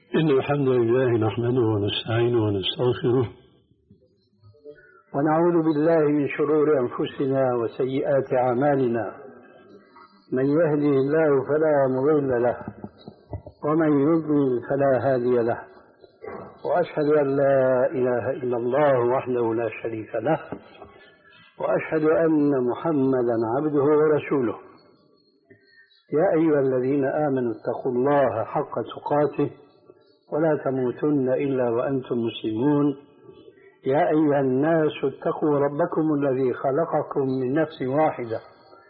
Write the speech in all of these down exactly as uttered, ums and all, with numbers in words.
إن الحمد لله نحمده ونستعينه ونستغفره ونعوذ بالله من شرور أنفسنا وسيئات أعمالنا. من يهده الله فلا مضل له ومن يضلل فلا هادي له، وأشهد أن لا إله إلا الله وحده لا شريك له، وأشهد أن محمدا عبده ورسوله. يا أيها الذين آمنوا اتقوا الله حق تقاته ولا تموتن إلا وأنتم مسلمون. يا أيها الناس اتقوا ربكم الذي خلقكم من نفس واحدة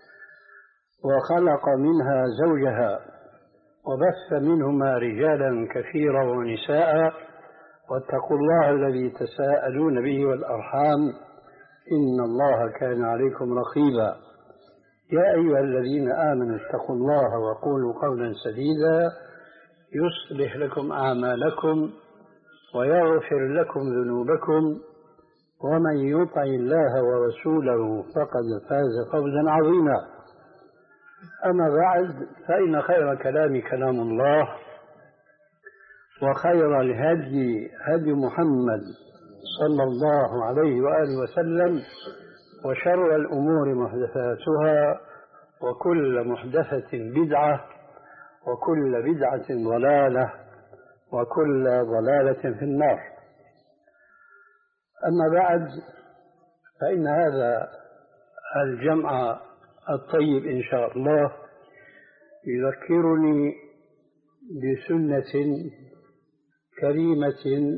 وخلق منها زوجها وبث منهما رجالا كثيرا ونساء، واتقوا الله الذي تساءلون به والأرحام إن الله كان عليكم رقيبا. يا أيها الذين آمنوا اتقوا الله وقولوا قولا سديدا يصلح لكم أعمالكم ويغفر لكم ذنوبكم، ومن يطع الله ورسوله فقد فاز فوزا عظيما. أما بعد، فإن خير كلام كلام الله، وخير الهدي هدي محمد صلى الله عليه وآله وسلم، وشر الأمور محدثاتها، وكل محدثة بدعة، وكل بدعة ضلالة، وكل ضلالة في النار. أما بعد، فإن هذا الجمع الطيب إن شاء الله يذكرني بسنة كريمة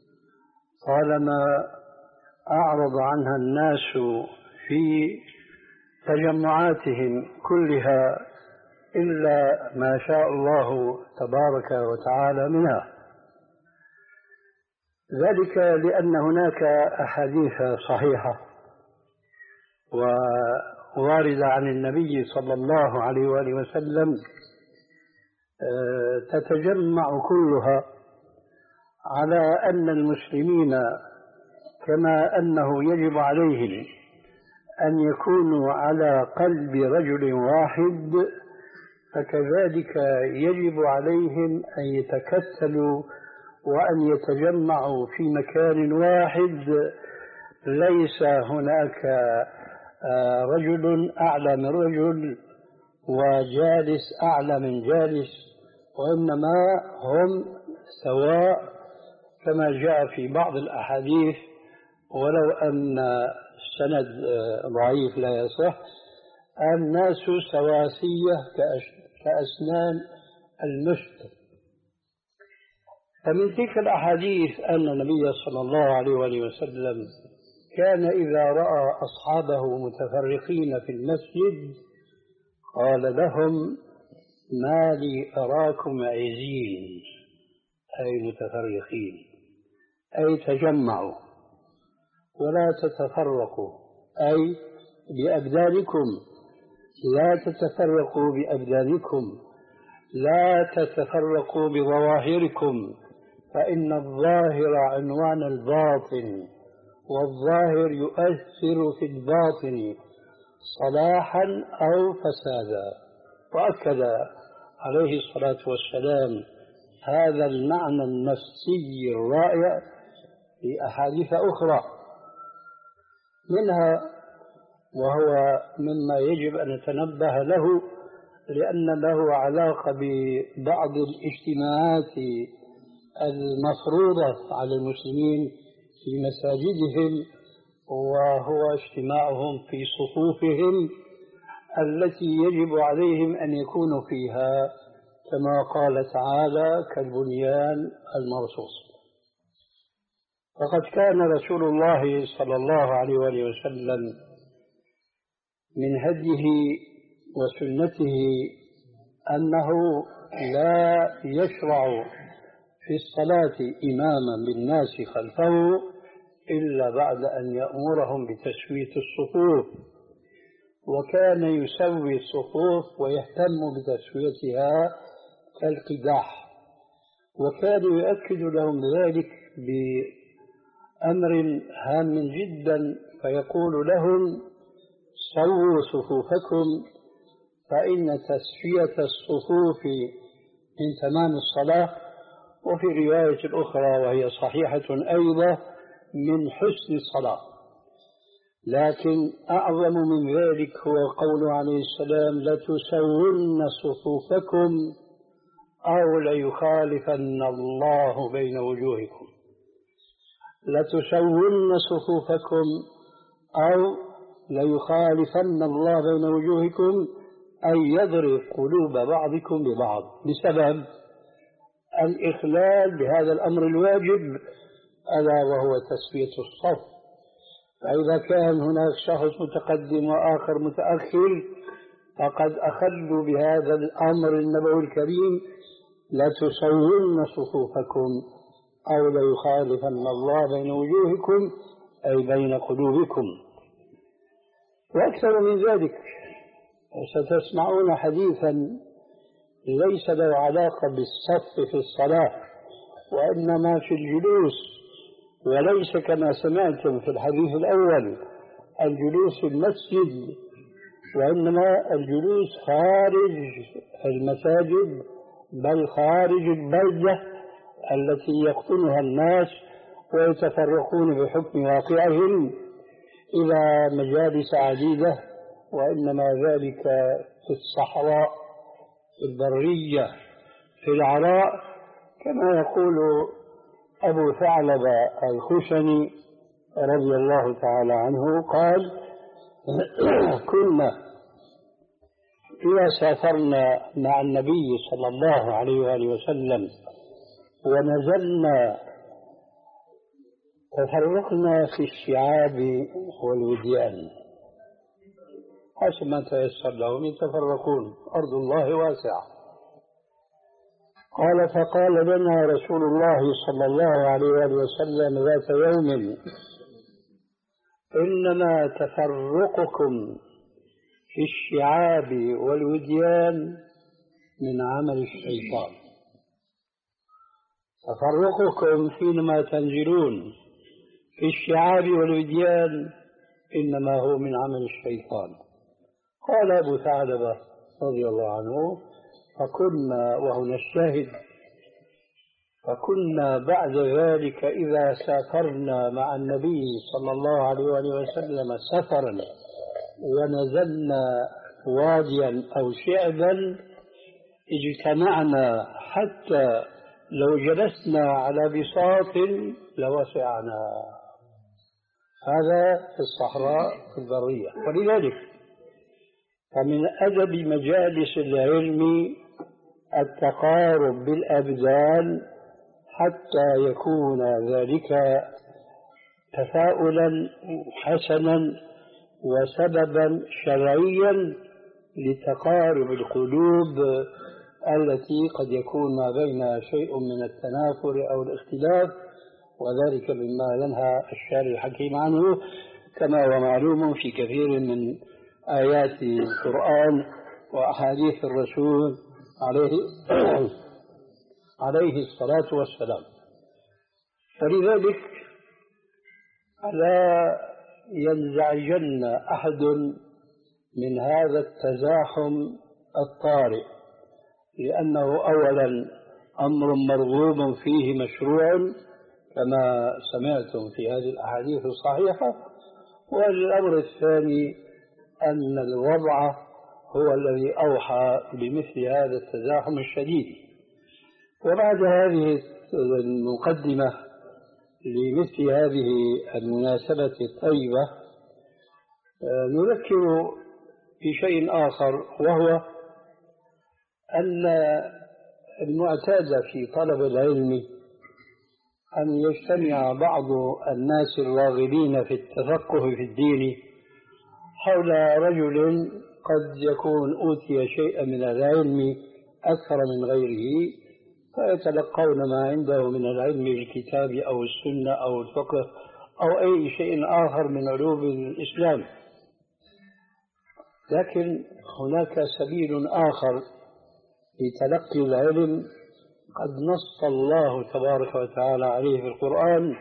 طالما أعرض عنها الناس في تجمعاتهم كلها إلا ما شاء الله تبارك وتعالى منها. ذلك لأن هناك أحاديث صحيحة وواردة عن النبي صلى الله عليه وآله وسلم تتجمع كلها على أن المسلمين كما أنه يجب عليهم أن يكونوا على قلب رجل واحد، فكذلك يجب عليهم أن يتكتلوا وأن يتجمعوا في مكان واحد، ليس هناك رجل أعلى من رجل وجالس أعلى من جالس، وإنما هم سواء كما جاء في بعض الأحاديث، ولو أن السند ضعيف لا يصح. الناس سواسية كأسنان المشط. فمن تلك الأحاديث أن النبي صلى الله عليه وآله وسلم كان إذا رأى أصحابه متفرقين في المسجد قال لهم: ما لي أراكم عزين، أي متفرقين، أي تجمعوا ولا تتفرقوا، أي بأبدانكم، لا تتفرقوا بأبدانكم، لا تتفرقوا بظواهركم، فإن الظاهر عنوان الباطن، والظاهر يؤثر في الباطن صلاحا أو فسادا. وأكد عليه الصلاة والسلام هذا المعنى النفسي الرائع في أحاديث أخرى، منها وهو مما يجب أن نتنبه له لأن له علاقة ببعض الاجتماعات المفروضة على المسلمين في مساجدهم، وهو اجتماعهم في صفوفهم التي يجب عليهم أن يكونوا فيها كما قال تعالى: كالبنيان المرصوص. فقد كان رسول الله صلى الله عليه وآله وسلم من هديه وسنته أنه لا يشرع في الصلاة إماما بالناس خلفه إلا بعد أن يأمرهم بتسوية الصفوف، وكان يسوي الصفوف ويهتم بتسويتها كالقداح، وكان يؤكد لهم ذلك بأمر هام جدا، فيقول لهم: سووا صفوفكم فإن تسوية الصفوف من تمام الصلاة، وفي رواية أخرى وهي صحيحة أيضا من حسن الصلاة. لكن أعظم من ذلك هو قوله عليه السلام: لتسون صفوفكم أو ليخالفن الله بين وجوهكم. لتسون صفوفكم أو ليخالفن الله بين وجوهكم، أي يضرب قلوب بعضكم ببعض بسبب الإخلال بهذا الأمر الواجب، ألا وهو تسوية الصف. فإذا كان هناك شخص متقدم وآخر متأخر فقد أخلوا بهذا الأمر النبوي الكريم: لتسون صفوفكم أو ليخالفن الله بين وجوهكم، أي بين قلوبكم. وأكثر من ذلك ستسمعون حديثا ليس له علاقة بالصف في الصلاة وإنما في الجلوس، وليس كما سمعتم في الحديث الأول الجلوس في المسجد، وإنما الجلوس خارج المساجد، بل خارج البلدة التي يقطنها الناس ويتفرقون بحكم واقعهم إلى مجالس عديدة، وإنما ذلك في الصحراء، في البرية، في العراء، كما يقول أبو ثعلبة الخشني رضي الله تعالى عنه قال: كنا إذا سافرنا مع النبي صلى الله عليه وآله وسلم ونزلنا تفرقنا في الشعاب والوديان، حسب ما تيسر لهم يتفرقون، أرض الله واسعة. قال: فقال لنا رسول الله صلى الله عليه وآله وسلم ذات يوم: إنما تفرقكم في الشعاب والوديان من عمل الشيطان. تفرقكم حينما تنزلون في الشعاب والوديان إنما هو من عمل الشيطان. قال أبو ثعلبة رضي الله عنه: فكنا، وهنا الشاهد، فكنا بعد ذلك إذا سافرنا مع النبي صلى الله عليه وسلم سفرا ونزلنا واديا أو شعبا اجتمعنا حتى لو جلسنا على بساط لوسعنا. هذا في الصحراء في البرية. ولذلك فمن أدب مجالس العلم التقارب بالأبدان حتى يكون ذلك تفاؤلا حسنا وسببا شرعيا لتقارب القلوب التي قد يكون ما بينها شيء من التنافر أو الاختلاف، وذلك مما ينهى الشارع الحكيم عنه، كما هو معلوم في كثير من آيات القرآن وأحاديث الرسول عليه عليه الصلاة والسلام. ولذلك لا ينزعجن أحد من هذا التزاحم الطارئ، لأنه أولا أمر مرغوب فيه مشروع كما سمعتم في هذه الأحاديث الصحيحة، والأمر الثاني أن الوضع هو الذي أوحى بمثل هذا التزاحم الشديد. وبعد هذه المقدمة لمثل هذه المناسبة الطيبة نذكر بشيء آخر، وهو أن المعتاد في طلب العلم أن يجتمع بعض الناس الراغبين في التفقه في الدين حول رجل قد يكون أوتي شيئا من العلم أكثر من غيره، فيتلقون ما عنده من العلم بالكتاب أو السنة أو الفقه أو أي شيء آخر من علوم الإسلام. لكن هناك سبيل آخر لتلقي العلم قد نص الله تبارك وتعالى عليه في القرآن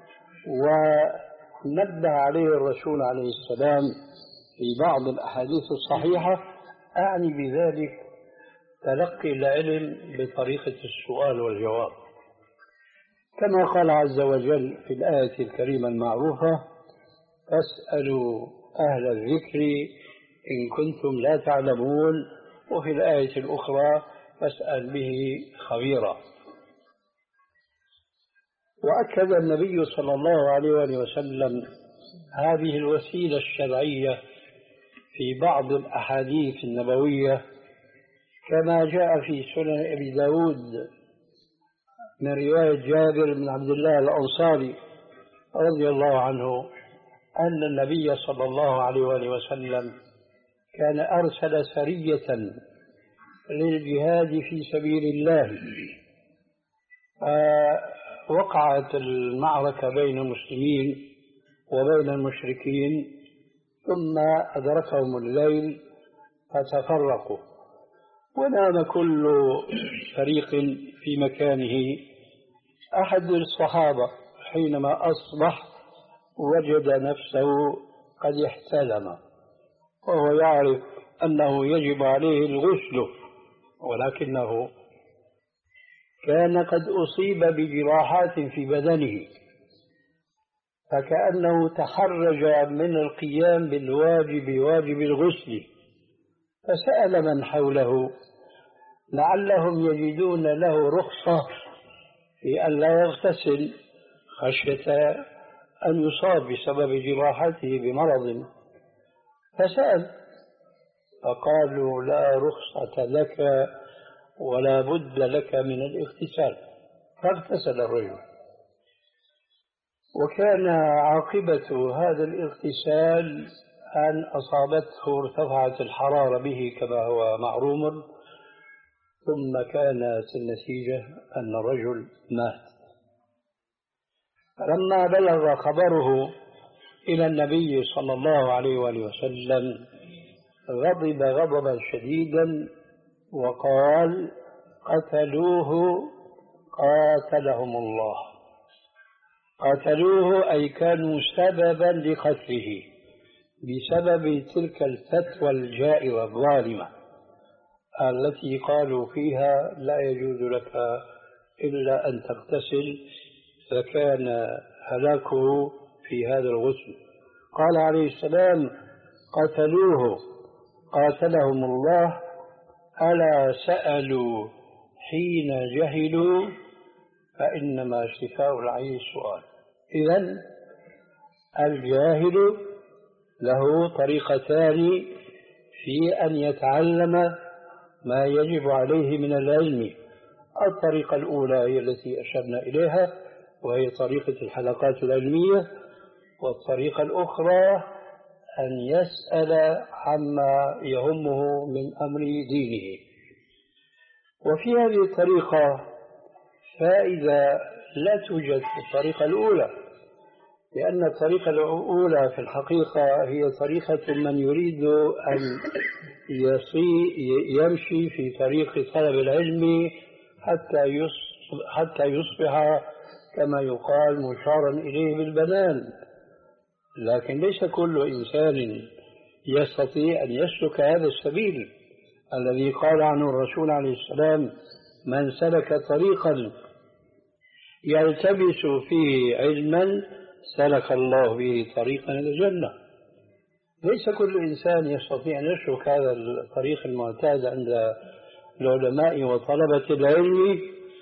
ونبه عليه الرسول عليه السلام في بعض الأحاديث الصحيحة. أعني بذلك تلقي العلم بطريقة السؤال والجواب. كما قال عز وجل في الآية الكريمة المعروفة: فاسألوا أهل الذكر إن كنتم لا تعلمون، وفي الآية الأخرى: فاسأل به خبيرا. وأكد النبي صلى الله عليه وسلم هذه الوسيلة الشرعية في بعض الأحاديث النبوية، كما جاء في سنن أبي داود من رواية جابر بن عبد الله الأنصاري رضي الله عنه أن النبي صلى الله عليه وسلم كان أرسل سرية للجهاد في سبيل الله، وقعت المعركة بين المسلمين وبين المشركين، ثم أدركهم الليل فتفرقوا، ونام كل فريق في مكانه. أحد الصحابة حينما أصبح وجد نفسه قد احتلم، وهو يعرف أنه يجب عليه الغسل، ولكنه كان قد أصيب بجراحات في بدنه، فكأنه تحرج من القيام بالواجب واجب الغسل، فسأل من حوله لعلهم يجدون له رخصة في أن لا يغتسل خشية أن يصاب بسبب جراحته بمرض، فسأل فقالوا: لا رخصة لك ولا بد لك من الاغتسال، فاغتسل الرجل. وكان عاقبة هذا الاغتسال أن أصابته ارتفعت الحرارة به كما هو معروم، ثم كانت النتيجة أن الرجل مات. لما بلغ خبره إلى النبي صلى الله عليه وسلم غضب غضبا شديدا وقال: قتلوه قاتلهم الله. قتلوه أي كانوا سببا لقتله بسبب تلك الفتوى الجائرة الظالمة التي قالوا فيها: لا يجوز لك إلا أن تغتسل، فكان هلاكه في هذا الغسل. قال عليه السلام: قتلوه قاتلهم الله، ألا سألوا حين جهلوا فإنما شفاء العي السؤال. إذن الجاهل له طريقتان في أن يتعلم ما يجب عليه من العلم. الطريقة الأولى هي التي أشرنا إليها، وهي طريقة الحلقات العلمية، والطريقة الأخرى أن يسأل عما يهمه من أمر دينه. وفي هذه الطريقة فائدة لا توجد في الطريقة الأولى، لأن الطريقة الأولى في الحقيقة هي طريقة من يريد أن يمشي في طريق طلب العلم حتى يصبح, حتى يصبح كما يقال مشارا إليه بالبنان. لكن ليس كل إنسان يستطيع أن يسلك هذا السبيل الذي قال عنه الرسول عليه السلام: من سلك طريقا يلتبس فيه علما سلك الله به طريقا إلى الجنة. ليس كل إنسان يستطيع أن يسلك هذا الطريق المعتاد عند العلماء وطلبة العلم،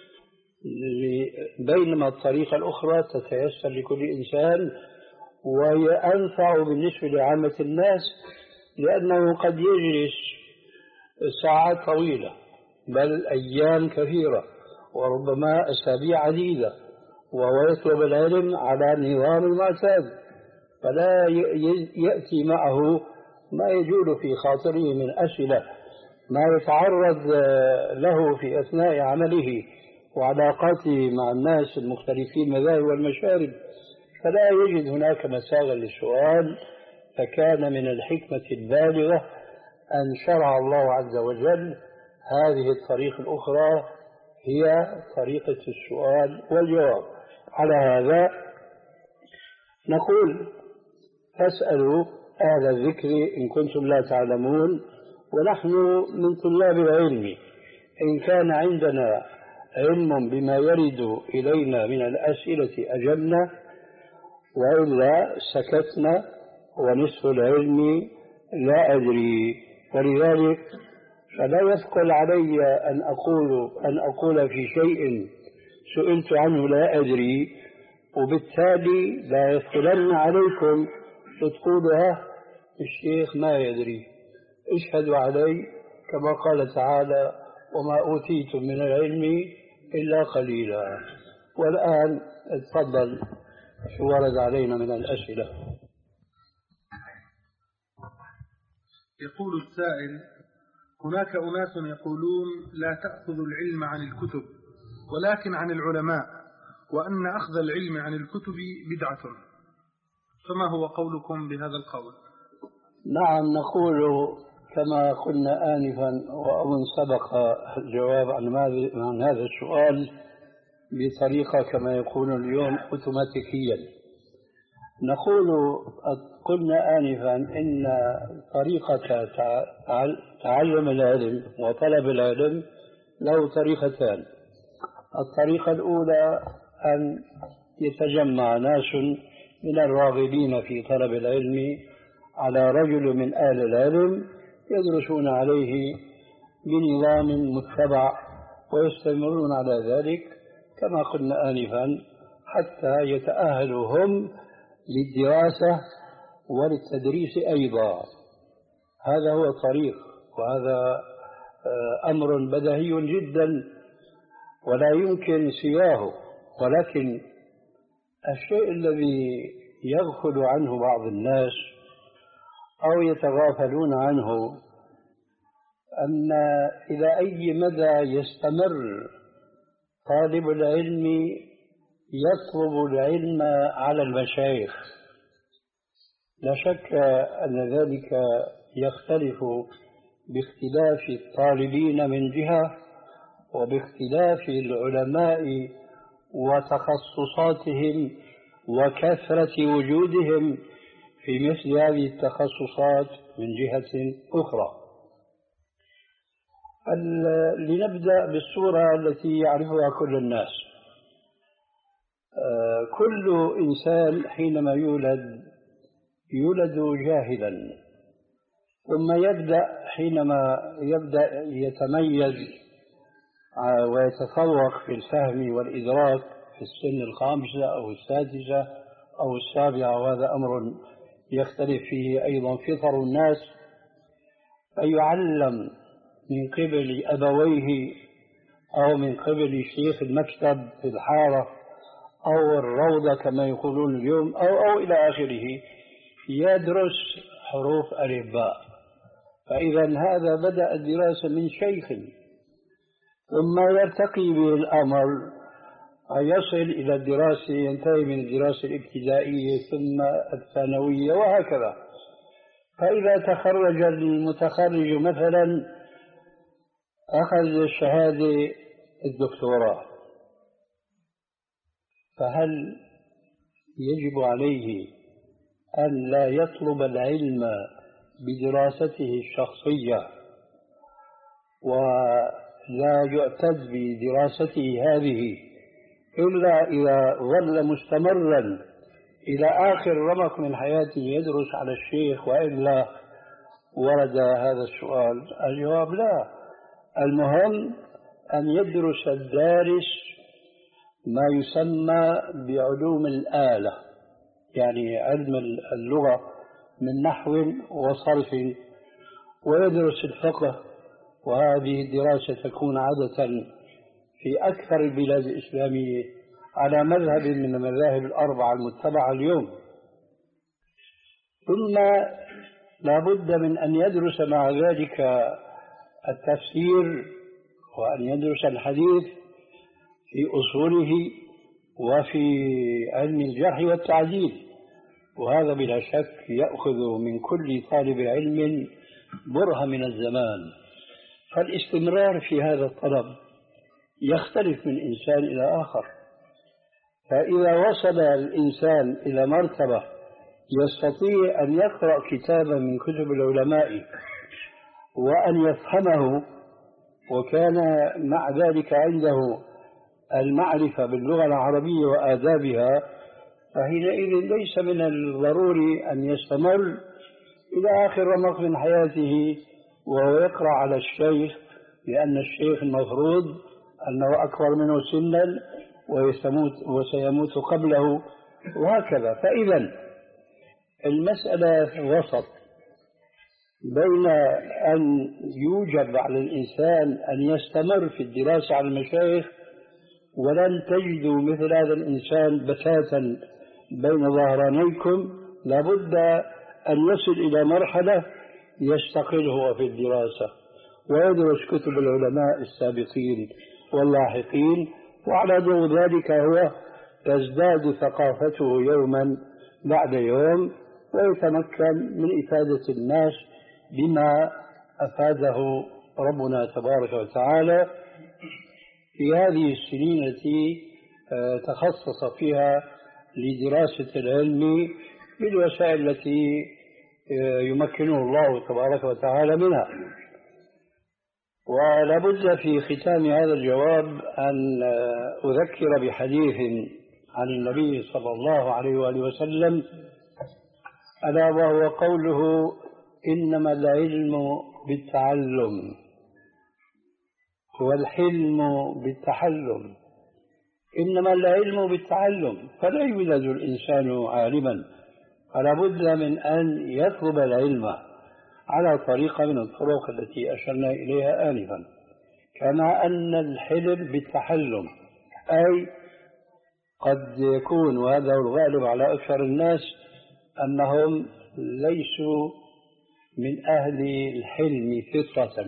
بينما الطريقة الأخرى تتيسر لكل إنسان، وهي أنفع بالنسبة لعامة الناس، لأنه قد يجلس ساعات طويلة بل أيام كثيرة وربما أسابيع عديدة وهو يطلب العلم على النظام المعتاد، فلا يأتي معه ما يجول في خاطره من أسئلة، ما يتعرض له في أثناء عمله وعلاقاته مع الناس المختلفين المذاهب والمشارب، فلا يجد هناك مساغا للسؤال. فكان من الحكمة البالغة أن شرع الله عز وجل هذه الطريقة الأخرى، هي طريقة السؤال والجواب. على هذا نقول: فاسألوا أهل الذكر إن كنتم لا تعلمون. ونحن من طلاب العلم إن كان عندنا علم بما يرد إلينا من الأسئلة أجبنا، وإلا سكتنا، ونصف العلم لا أدري. ولذلك فلا يثقل علي أن أقول أن أقول في شيء سئلت عنه لا أدري، وبالتالي لا يثقلن عليكم تقولها الشيخ ما يدري. اشهدوا علي كما قال تعالى: وما أوتيتم من العلم إلا قليلا. والآن اتفضل شو ورد علينا من الأسئلة. يقول السائل: هناك أناس يقولون لا تأخذ العلم عن الكتب ولكن عن العلماء، وأن أخذ العلم عن الكتب بدعة، فما هو قولكم بهذا القول؟ نعم، نقول كما قلنا آنفا، وأظن سبق الجواب عن هذا السؤال بطريقة كما يقول اليوم أوتوماتيكيا. نقول قلنا آنفا إن طريقة تعلم العلم وطلب العلم له طريقتان. الطريقة الأولى أن يتجمع ناس من الراغبين في طلب العلم على رجل من أهل العلم يدرسون عليه بنظام متبع ويستمرون على ذلك كما قلنا آنفا حتى يتأهلوا هم للدراسة وللتدريس أيضا. هذا هو الطريق، وهذا أمر بديهي جدا ولا يمكن سواه. ولكن الشيء الذي يغفل عنه بعض الناس أو يتغافلون عنه أن إلى أي مدى يستمر طالب العلم يطلب العلم على المشايخ. لا شك أن ذلك يختلف باختلاف الطالبين من جهة، وباختلاف العلماء وتخصصاتهم وكثرة وجودهم في مثل هذه التخصصات من جهة أخرى. لنبدأ بالصورة التي يعرفها كل الناس. كل إنسان حينما يولد يولد جاهلا، ثم يبدأ حينما يبدأ يتميز ويتفوق في الفهم والإدراك في السن الخامسة أو السادسة أو السابعة، وهذا أمر يختلف فيه أيضا فطر الناس، فيعلم من قبل أبويه أو من قبل شيخ المكتب في الحارة أو الروضة كما يقولون اليوم أو, أو إلى آخره، يدرس حروف الإباء. فإذا هذا بدأ الدراسة من شيخ، ثم يرتقي به الأمر يصل إلى الدراسة، ينتهي من الدراسة الابتدائية ثم الثانوية وهكذا. فإذا تخرج المتخرج مثلا أخذ الشهادة الدكتوراه، فهل يجب عليه أن لا يطلب العلم بدراسته الشخصية ولا يعتد بدراسته هذه إلا إذا ظل مستمرا إلى آخر رمق من حياته يدرس على الشيخ، وإلا ورد هذا السؤال؟ الجواب لا. المهم أن يدرس الدارس ما يسمى بعلوم الآلة، يعني علم اللغة من نحو وصرف، ويدرس الفقه. وهذه الدراسة تكون عادة في أكثر البلاد الإسلامية على مذهب من المذاهب الأربعة المتبعة اليوم. ثم لا بد من أن يدرس مع ذلك التفسير، وأن يدرس الحديث في أصوله وفي علم الجرح والتعديل. وهذا بلا شك يأخذ من كل طالب علم برهة من الزمان. فالاستمرار في هذا الطلب يختلف من إنسان إلى آخر. فإذا وصل الإنسان إلى مرتبة يستطيع أن يقرأ كتابا من كتب العلماء وأن يفهمه، وكان مع ذلك عنده المعرفة باللغة العربية وآدابها، فحينئذ ليس من الضروري أن يستمر إلى آخر رمق من حياته وهو يقرأ على الشيخ، لأن الشيخ المفروض أنه أكبر منه سنا ويسموت وسيموت قبله وهكذا. فإذا المسألة وسط بين أن يوجب على الإنسان أن يستمر في الدراسة على المشايخ، ولن تجدوا مثل هذا الإنسان بتاتا بين ظهرانيكم، لابد أن يصل إلى مرحلة يستقل هو في الدراسة ويدرس كتب العلماء السابقين واللاحقين، وعلى ضوء ذلك هو تزداد ثقافته يوما بعد يوم ويتمكن من إفادة الناس بما أفاده ربنا تبارك وتعالى في هذه السنين التي تخصص فيها لدراسة العلم بالوسائل التي يمكنه الله تبارك وتعالى منها. ولا بد في ختام هذا الجواب أن أذكر بحديث عن النبي صلى الله عليه وآله وسلم، ألا وهو قوله: إنما العلم بالتعلم والحلم بالتحلم. إنما العلم بالتعلم، فلا يولد الإنسان عالما، فلا بد من أن يطلب العلم على طريقة من الطرق التي أشرنا إليها آنفا، كما أن الحلم بالتحلم، أي قد يكون، وهذا الغالب على أكثر الناس، أنهم ليسوا من أهل الحلم فطرة.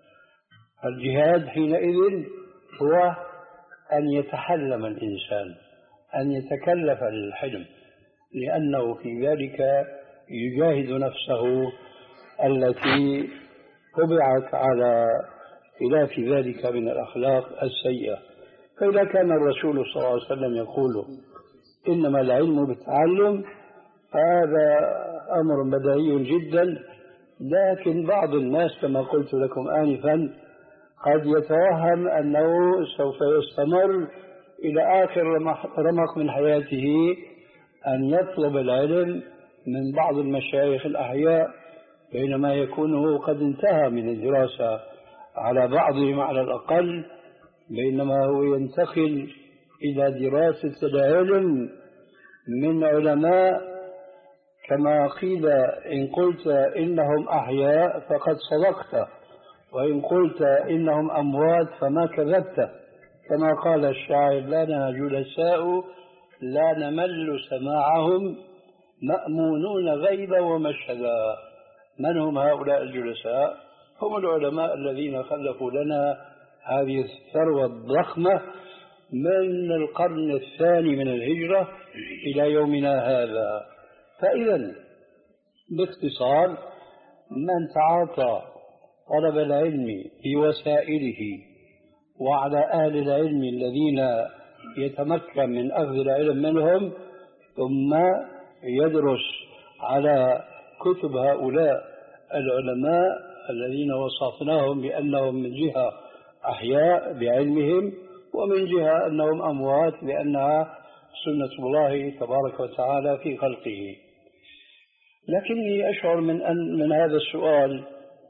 الجهاد حينئذ هو أن يتحلم الإنسان، أن يتكلف للحلم، لأنه في ذلك يجاهد نفسه التي طبعت على خلاف ذلك من الأخلاق السيئة. فإذا كان الرسول صلى الله عليه وسلم يقول إنما العلم بالتعلم، هذا أمر بديهي جدا، لكن بعض الناس كما قلت لكم آنفا قد يتوهم أنه سوف يستمر إلى آخر رمق من حياته أن يطلب العلم من بعض المشايخ الأحياء، بينما يكون قد انتهى من الدراسة على بعضهم على الأقل، بينما هو ينتقل إلى دراسة العلم من علماء كما قيل: إن قلت إنهم أحياء فقد صدقت، وإن قلت إنهم أموات فما كذبت، كما قال الشاعر: لنا جلساء لا نمل سماعهم مأمونون غيبا ومشهدا. من هم هؤلاء الجلساء؟ هم العلماء الذين خلفوا لنا هذه الثروة الضخمة من القرن الثاني من الهجرة إلى يومنا هذا. فإذا باختصار، من تعاطى طلب العلم بوسائله وعلى أهل العلم الذين يتمكن من أخذ العلم منهم، ثم يدرس على كتب هؤلاء العلماء الذين وصفناهم بأنهم من جهة أحياء بعلمهم، ومن جهة أنهم أموات لأنها سنة الله تبارك وتعالى في خلقه. لكني أشعر من أن من هذا السؤال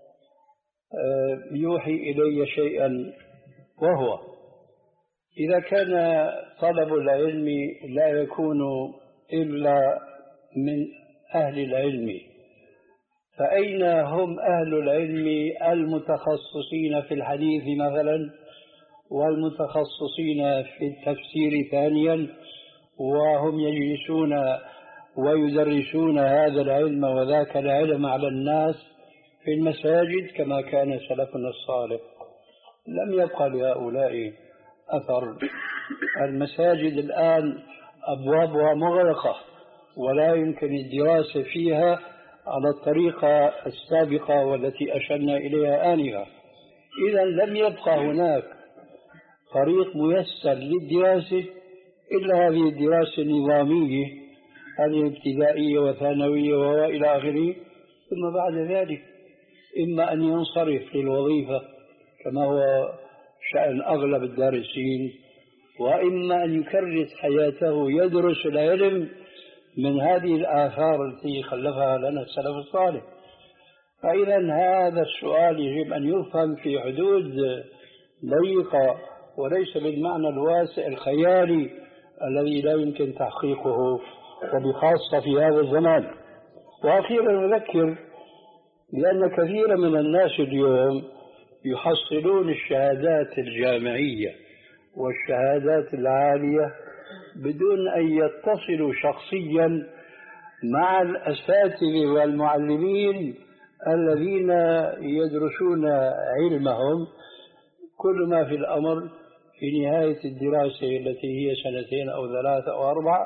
يوحي إلي شيئا، وهو: إذا كان طلب العلم لا يكون إلا من أهل العلم، فأين هم أهل العلم المتخصصين في الحديث مثلا، والمتخصصين في التفسير ثانيا، وهم يجلسون ويدرسون هذا العلم وذاك العلم على الناس في المساجد كما كان سلفنا الصالح؟ لم يبقى لهؤلاء أثر. المساجد الآن أبوابها مغلقة ولا يمكن الدراسة فيها على الطريقة السابقة والتي أشرنا إليها آنفا. إذا لم يبقى هناك طريق ميسر للدراسة إلا هذه الدراسة النظامية، هذه ابتدائية وثانوية وإلى آخره، ثم بعد ذلك إما أن ينصرف للوظيفة كما هو شأن أغلب الدارسين، وإما أن يكرس حياته يدرس العلم من هذه الآثار التي خلفها لنا السلف الصالح. فإذا هذا السؤال يجب أن يفهم في حدود ضيقة وليس بالمعنى الواسع الخيالي الذي لا يمكن تحقيقه وبخاصة في هذا الزمان. وأخيرا أذكر بأن كثيرا من الناس اليوم يحصلون الشهادات الجامعية والشهادات العالية بدون أن يتصلوا شخصيا مع الأساتذة والمعلمين الذين يدرسون علمهم. كل ما في الأمر في نهاية الدراسة التي هي سنتين أو ثلاثة أو أربعة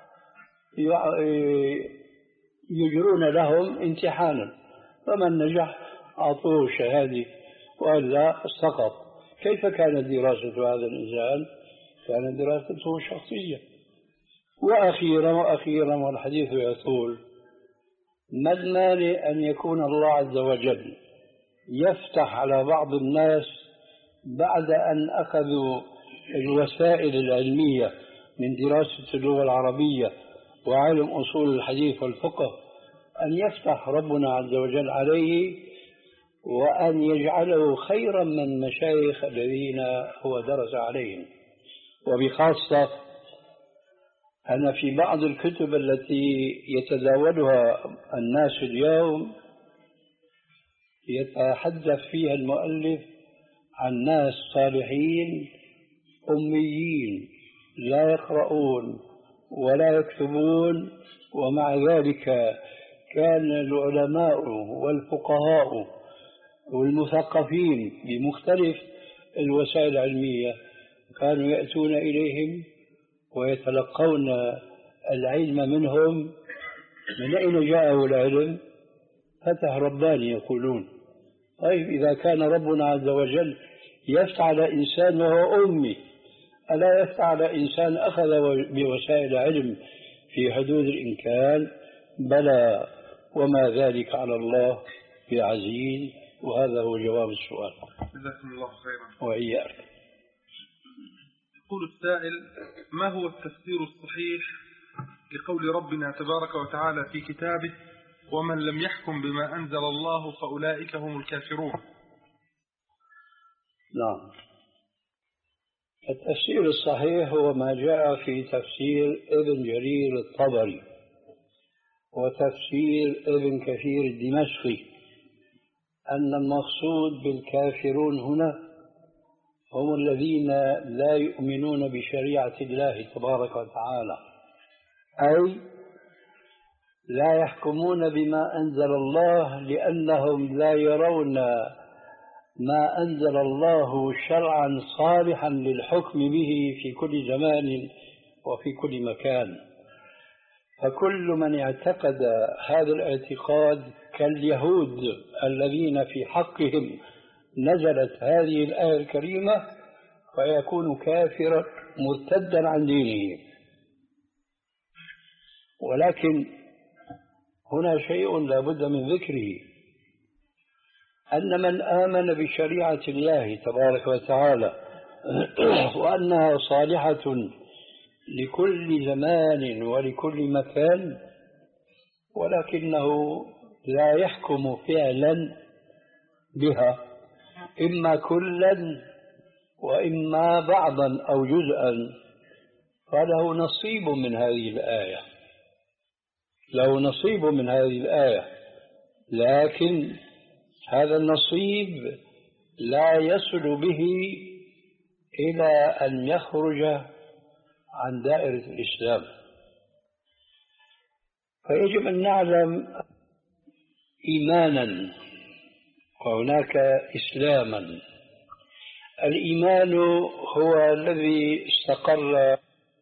يجرون لهم امتحانا، فمن نجح أعطوه شهادة وإلا سقط. كيف كانت دراسة هذا الإنسان؟ كانت دراسته شخصية. وأخيرا وأخيرا والحديث يطول، ما المانع أن يكون الله عز وجل يفتح على بعض الناس بعد أن أخذوا الوسائل العلمية من دراسة اللغة العربية وعلم أصول الحديث والفقه، أن يفتح ربنا عز وجل عليه وأن يجعله خيرا من المشايخ الذين هو درس عليهم. وبخاصة أن في بعض الكتب التي يتداولها الناس اليوم يتحدث فيها المؤلف عن ناس صالحين أميين لا يقرؤون ولا يكتبون، ومع ذلك كان العلماء والفقهاء والمثقفين بمختلف الوسائل العلمية كانوا يأتون إليهم ويتلقون العلم منهم. من أين جاءه العلم؟ فتح رباني يقولون. طيب إذا كان ربنا عز وجل يفتح على إنسان وهو أمي، ألا يفتح على إنسان أخذ بوسائل علم في حدود الإمكان؟ بلى، وما ذلك على الله بعزيز. وهذا هو جواب السؤال. جزاكم الله خيرا. وإياك. يقول السائل: ما هو التفسير الصحيح لقول ربنا تبارك وتعالى في كتابه: ومن لم يحكم بما أنزل الله فأولئك هم الكافرون؟ نعم، التفسير الصحيح هو ما جاء في تفسير ابن جرير الطبري وتفسير ابن كثير الدمشقي، أن المقصود بالكافرون هنا هم الذين لا يؤمنون بشريعة الله تبارك وتعالى، أي لا يحكمون بما أنزل الله لأنهم لا يرون ما أنزل الله شرعا صالحا للحكم به في كل زمان وفي كل مكان. فكل من اعتقد هذا الاعتقاد كاليهود الذين في حقهم نزلت هذه الآية الكريمة فيكون كافرا مرتدا عن دينه. ولكن هنا شيء لا بد من ذكره، أن من آمن بشريعة الله تبارك وتعالى وأنها صالحة لكل زمان ولكل مكان، ولكنه لا يحكم فعلا بها إما كلا وإما بعضا أو جزءا، فله نصيب من هذه الآية، له نصيب من هذه الآية، لكن هذا النصيب لا يصل به إلى أن يخرج عن دائرة الإسلام. فيجب أن نعلم إيمانا وهناك إسلاما. الإيمان هو الذي استقر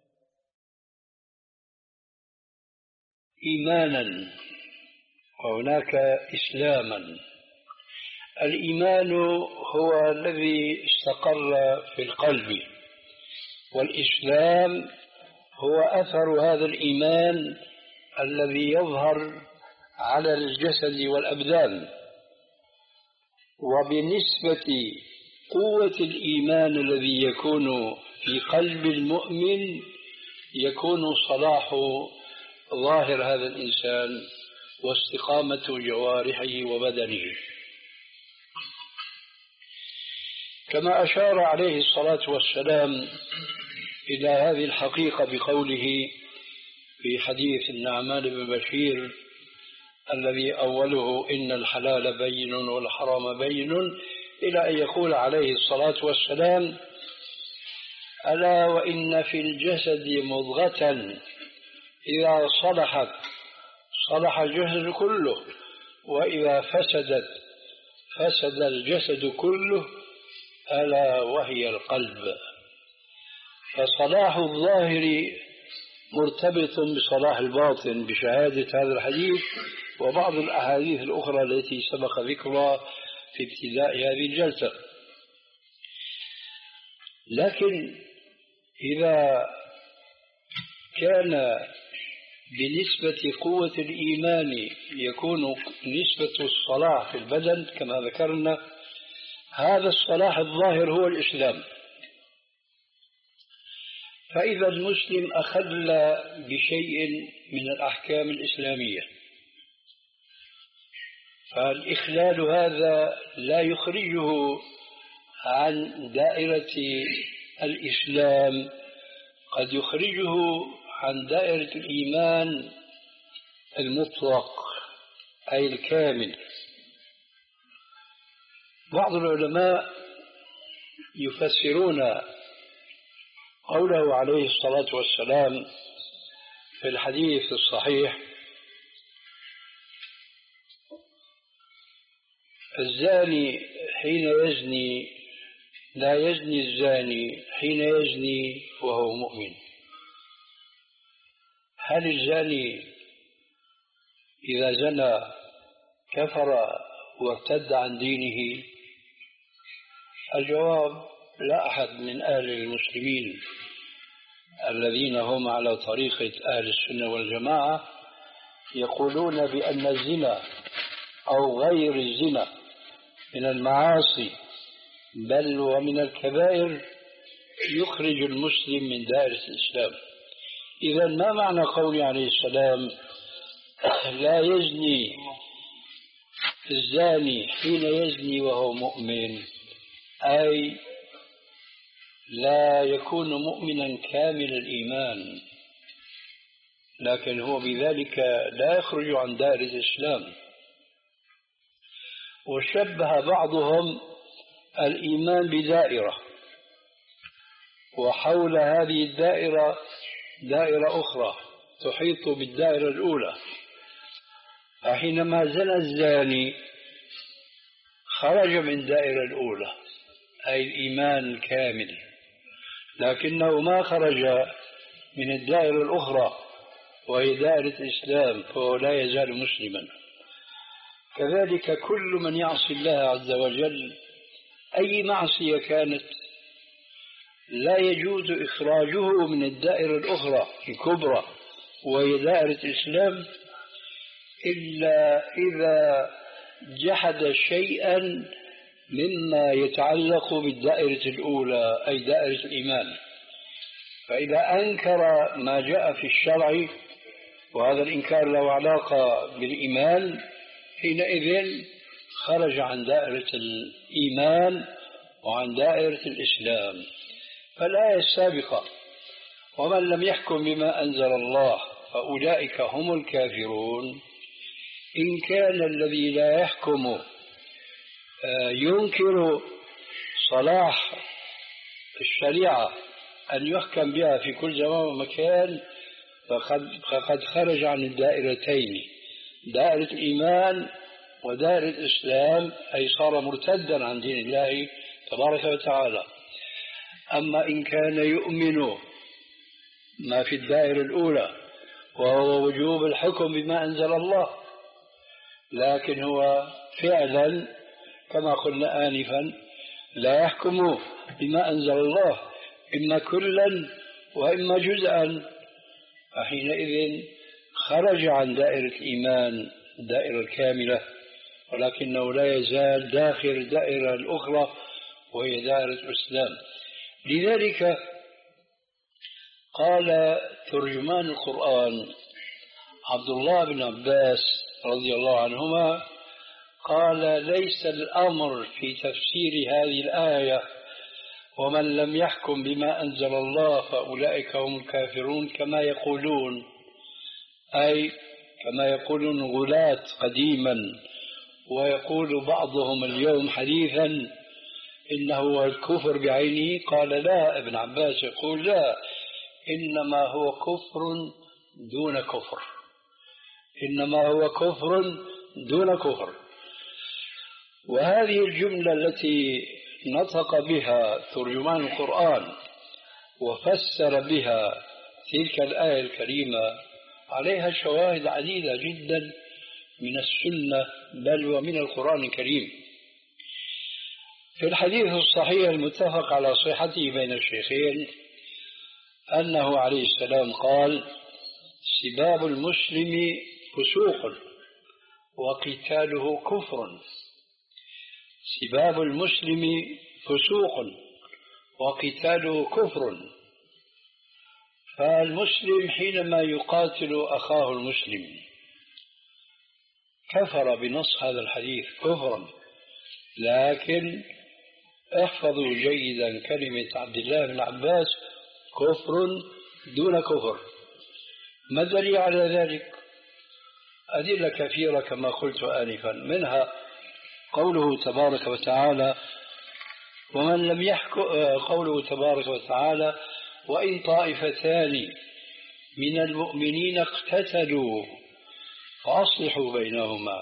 إيمانا وهناك إسلاما. الإيمان هو الذي استقر في القلب، والإسلام هو أثر هذا الإيمان الذي يظهر على الجسد والأبدان. وبالنسبة قوة الإيمان الذي يكون في قلب المؤمن يكون صلاح ظاهر هذا الإنسان واستقامة جوارحه وبدنه. كما أشار عليه الصلاة والسلام إلى هذه الحقيقة بقوله في حديث النعمان بن بشير الذي أوله إن الحلال بين والحرام بين، إلى أن يقول عليه الصلاة والسلام: ألا وإن في الجسد مضغة إذا صلحت صلح الجسد كله وإذا فسدت فسد الجسد كله ألا وهي القلب. فصلاح الظاهر مرتبط بصلاح الباطن بشهادة هذا الحديث وبعض الأحاديث الأخرى التي سبق ذكرها في ابتداء هذه الجلسة. لكن إذا كان بنسبة قوة الإيمان يكون نسبة الصلاح في البدن كما ذكرنا، هذا الصلاح الظاهر هو الإسلام. فإذا المسلم أخل بشيء من الأحكام الإسلامية فالإخلال هذا لا يخرجه عن دائرة الإسلام، قد يخرجه عن دائرة الإيمان المطلق أي الكامل. بعض العلماء يفسرون قوله عليه الصلاة والسلام في الحديث الصحيح: الزاني حين يزني لا يزني الزاني حين يزني وهو مؤمن. هل الزاني إذا زنى كفر وارتد عن دينه؟ الجواب: لا أحد من أهل المسلمين الذين هم على طريقة أهل السنة والجماعة يقولون بأن الزنا أو غير الزنا من المعاصي بل ومن الكبائر يخرج المسلم من دائرة الإسلام. إذا ما معنى قوله عليه السلام: لا يزني الزاني حين يزني وهو مؤمن؟ أي لا يكون مؤمنا كامل الإيمان، لكن هو بذلك لا يخرج عن دائرة الإسلام. وشبه بعضهم الإيمان بدائرة، وحول هذه الدائرة دائرة أخرى تحيط بالدائرة الأولى. فحينما زنى الزاني خرج من الدائرة الأولى أي الإيمان الكامل، لكنه ما خرج من الدائرة الأخرى وهي دائرة الإسلام، فهو لا يزال مسلما. كذلك كل من يعصي الله عز وجل أي معصية كانت لا يجوز إخراجه من الدائرة الأخرى الكبرى وهي دائرة الإسلام إلا إذا جحد شيئا مما يتعلق بالدائرة الأولى أي دائرة الإيمان. فإذا أنكر ما جاء في الشرع وهذا الإنكار له علاقة بالإيمان حينئذ خرج عن دائرة الإيمان وعن دائرة الإسلام. فالآية السابقة: ومن لم يحكم بما أنزل الله فأولئك هم الكافرون، إن كان الذي لا يحكم ينكر صلاح الشريعة أن يحكم بها في كل زمان ومكان فقد خرج عن الدائرتين، دائرة الإيمان ودائرة الإسلام، أي صار مرتدا عن دين الله تبارك وتعالى. أما إن كان يؤمن ما في الدائرة الأولى وهو وجوب الحكم بما أنزل الله، لكن هو فعلا كما قلنا آنفا لا يحكم بما أنزل الله إما كلا وإما جزءا، فحينئذ خرج عن دائرة الإيمان الدائرة الكاملة، ولكنه لا يزال داخل الدائرة الأخرى وهي دائرة الإسلام. لذلك قال ترجمان القرآن عبد الله بن عباس رضي الله عنهما قال ليس الأمر في تفسير هذه الآية ومن لم يحكم بما أنزل الله فأولئك هم الكافرون كما يقولون، أي كما يقولون غلاة قديما، ويقول بعضهم اليوم حديثا إنه هو الكفر بعينه. قال لا، ابن عباس يقول لا، إنما هو كفر دون كفر، إنما هو كفر دون كفر. وهذه الجملة التي نطق بها ترجمان القرآن وفسر بها تلك الآية الكريمة عليها شواهد عديدة جدا من السنة بل ومن القرآن الكريم. في الحديث الصحيح المتفق على صحته بين الشيخين أنه عليه السلام قال سباب المسلم فسوق وقتاله كفر، سباب المسلم فسوق وقتاله كفر. فالمسلم حينما يقاتل أخاه المسلم كفر بنص هذا الحديث كفرا، لكن احفظوا جيدا كلمة عبد الله بن عباس كفر دون كفر. ما الدليل على ذلك؟ أدلة كثيرة كما قلت آنفا، منها قوله تبارك وتعالى ومن لم يحكم، قوله تبارك وتعالى وإن طائفتان من المؤمنين اقتتلوا فأصلحوا بينهما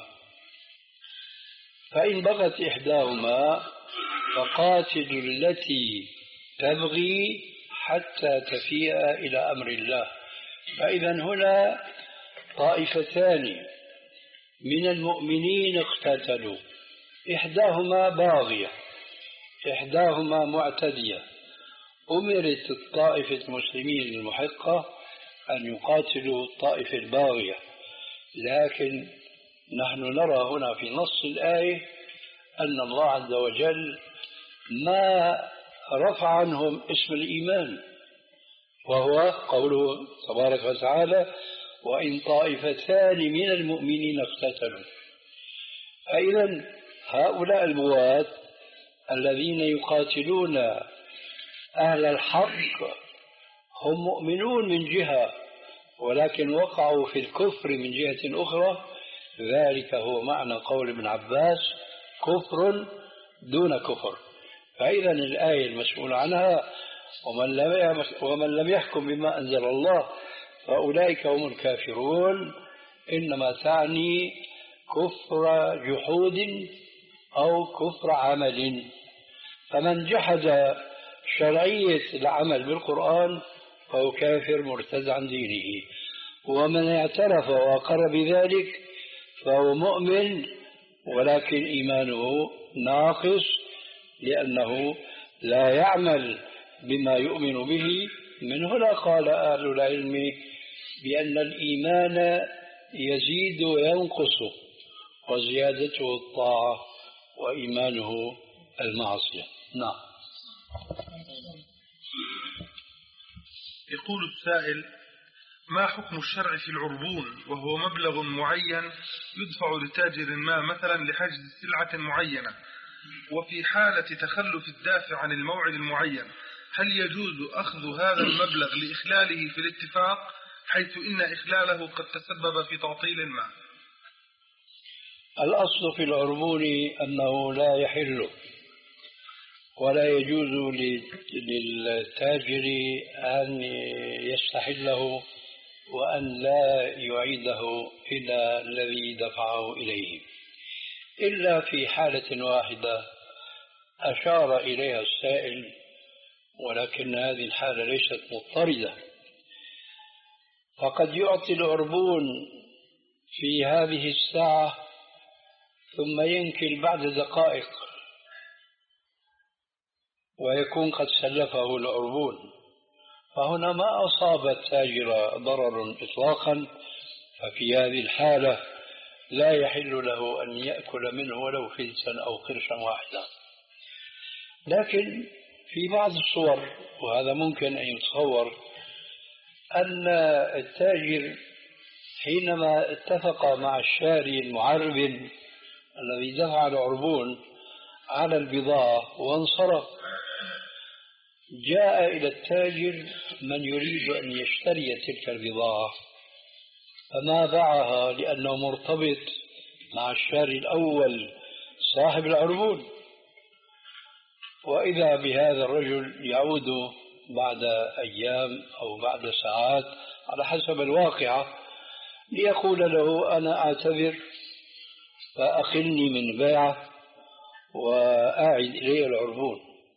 فإن بغت إحداهما فقاتلوا التي تبغي حتى تفيء إلى أمر الله. فإذا هنا طائفتان من المؤمنين اقتتلوا، إحداهما باغية إحداهما معتدية، أمرت الطائفة المسلمين المحقة أن يقاتلوا الطائفة الباغية، لكن نحن نرى هنا في نص الآية أن الله عز وجل ما رفع عنهم اسم الإيمان، وهو قوله تبارك وتعالى وإن طائفتان من المؤمنين اقتتلوا. فإذا هؤلاء البغاة الذين يقاتلون أهل الحق هم مؤمنون من جهة، ولكن وقعوا في الكفر من جهة أخرى. ذلك هو معنى قول ابن عباس كفر دون كفر. فإذا الآية المسؤول عنها ومن لم ومن لم يحكم بما أنزل الله فأولئك هم الكافرون إنما تعني كفر جحود أو كفر عمل. فمن جحد شرعية العمل بالقرآن فهو كافر مرتد عن دينه، ومن اعترف وأقر بذلك فهو مؤمن ولكن إيمانه ناقص لأنه لا يعمل بما يؤمن به. من هنا قال أهل العلم بأن الإيمان يزيد وينقص وزيادته الطاعة وإيمانه المعصية. نعم. يقول السائل ما حكم الشرع في العربون وهو مبلغ معين يدفع لتاجر ما مثلا لحجز سلعة معينة، وفي حالة تخلف الدافع عن الموعد المعين هل يجوز أخذ هذا المبلغ لإخلاله في الاتفاق حيث إن إخلاله قد تسبب في تعطيل ما؟ الأصل في العربون أنه لا يحل ولا يجوز للتاجر أن يستحله وأن لا يعيده إلى الذي دفعه إليه، إلا في حالة واحدة أشار إليها السائل، ولكن هذه الحالة ليست مضطردة. فقد يعطي العربون في هذه الساعة ثم ينكل بعد دقائق ويكون قد سلفه العربون، فهنا ما أصاب التاجر ضرر إطلاقا، ففي هذه الحالة لا يحل له أن يأكل منه ولو فلسا أو قرشا واحدا. لكن في بعض الصور، وهذا ممكن أن يتصور، أن التاجر حينما اتفق مع الشاري المعربن الذي دفع العربون على البضاعة وانصرف، جاء إلى التاجر من يريد أن يشتري تلك البضاعة، فما باعها لأنه مرتبط مع الشاري الأول صاحب العربون. وإذا بهذا الرجل يعود بعد أيام أو بعد ساعات على حسب الواقعة ليقول له أنا أعتذر فأخلني من بيعه وأعد إلي العربون.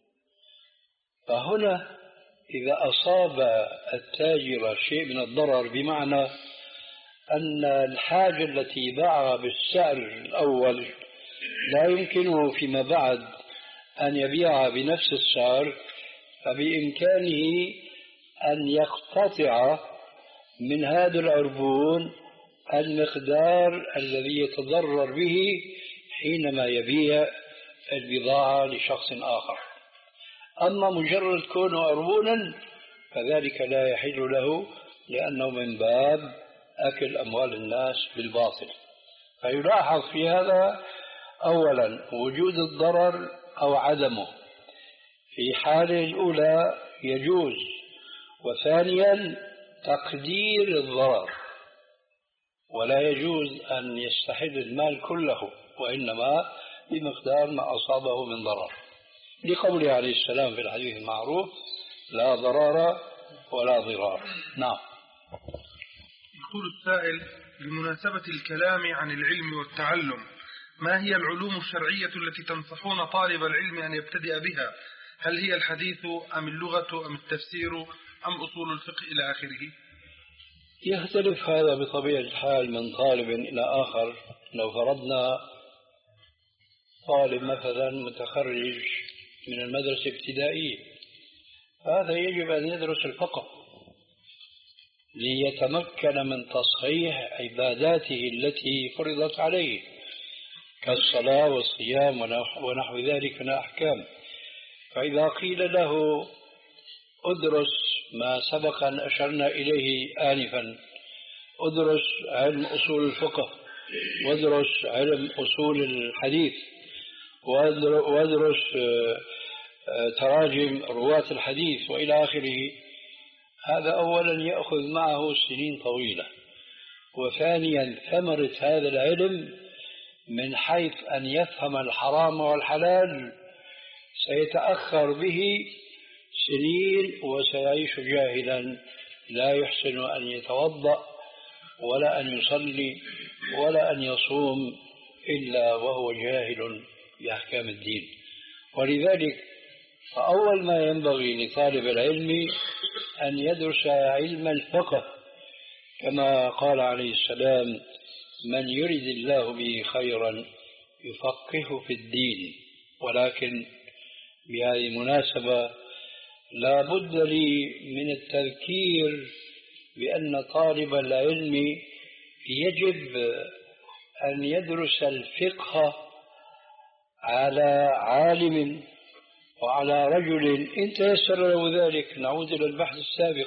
فهنا إذا أصاب التاجر شيء من الضرر، بمعنى أن الحاجة التي باعها بالسعر الأول لا يمكنه فيما بعد أن يبيعها بنفس السعر، فبإمكانه أن يقتطع من هذا العربون المقدار الذي يتضرر به حينما يبيع البضاعة لشخص آخر. أما مجرد كونه عربونا فذلك لا يحل له، لأنه من باب أكل أموال الناس بالباطل. فيلاحظ في هذا أولا وجود الضرر أو عدمه، في حاله الأولى يجوز، وثانيا تقدير الضرر، ولا يجوز أن يستحل المال كله، وإنما بمقدار ما أصابه من ضرر، لقوله عليه السلام في الحديث المعروف لا ضرر ولا ضرار. نعم. يقول السائل: بمناسبة الكلام عن العلم والتعلم، ما هي العلوم الشرعية التي تنصحون طالب العلم أن يبتدئ بها؟ هل هي الحديث أم اللغة أم التفسير أم أصول الفقه إلى آخره؟ يختلف هذا بطبيعة الحال من طالب إلى آخر. لو فرضنا طالب مثلا متخرج من المدرسة الابتدائية، هذا يجب أن يدرس الفقه ليتمكن من تصحيح عباداته التي فرضت عليه كالصلاة والصيام ونحو ذلك من الأحكام. فإذا قيل له أدرس ما سبق أن أشرنا إليه آنفا، أدرس علم أصول الفقه، وادرس علم أصول الحديث، وادرس تراجم رواة الحديث وإلى آخره، هذا أولا يأخذ معه سنين طويلة، وثانيا ثمرة هذا العلم من حيث أن يفهم الحرام والحلال سيتأخر به سنين، وسيعيش جاهلا لا يحسن أن يتوضأ ولا أن يصلي ولا أن يصوم إلا وهو جاهل بأحكام الدين. ولذلك فأول ما ينبغي لطالب العلم أن يدرس علم الفقه، كما قال عليه السلام: من يرد الله به خيرا يفقهه في الدين. ولكن بهذه المناسبة لا بد لي من التذكير بأن طالب العلم يجب أن يدرس الفقه على عالم وعلى رجل إن تيسر له ذلك. نعود إلى البحث السابق،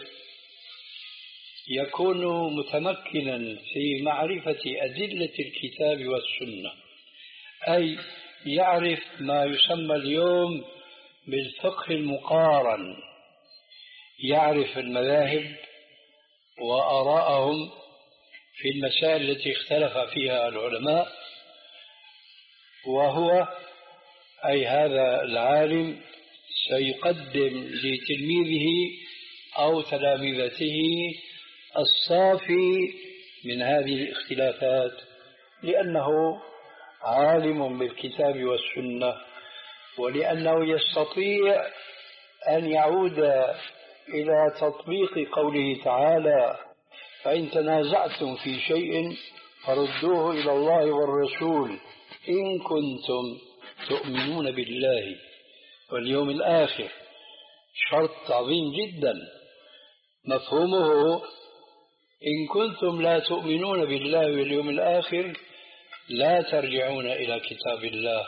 يكون متمكنا في معرفة أدلة الكتاب والسنة، أي يعرف ما يسمى اليوم بالفقه المقارن، يعرف المذاهب وآراءهم في المسائل التي اختلف فيها العلماء، وهو أي هذا العالم سيقدم لتلميذه أو تلامذته الصافي من هذه الاختلافات، لأنه عالم بالكتاب والسنة، ولأنه يستطيع أن يعود إلى تطبيق قوله تعالى: فإن تنازعتم في شيء فردوه إلى الله والرسول إن كنتم تؤمنون بالله واليوم الآخر. شرط عظيم جدا مفهومه: إن كنتم لا تؤمنون بالله واليوم الآخر لا ترجعون إلى كتاب الله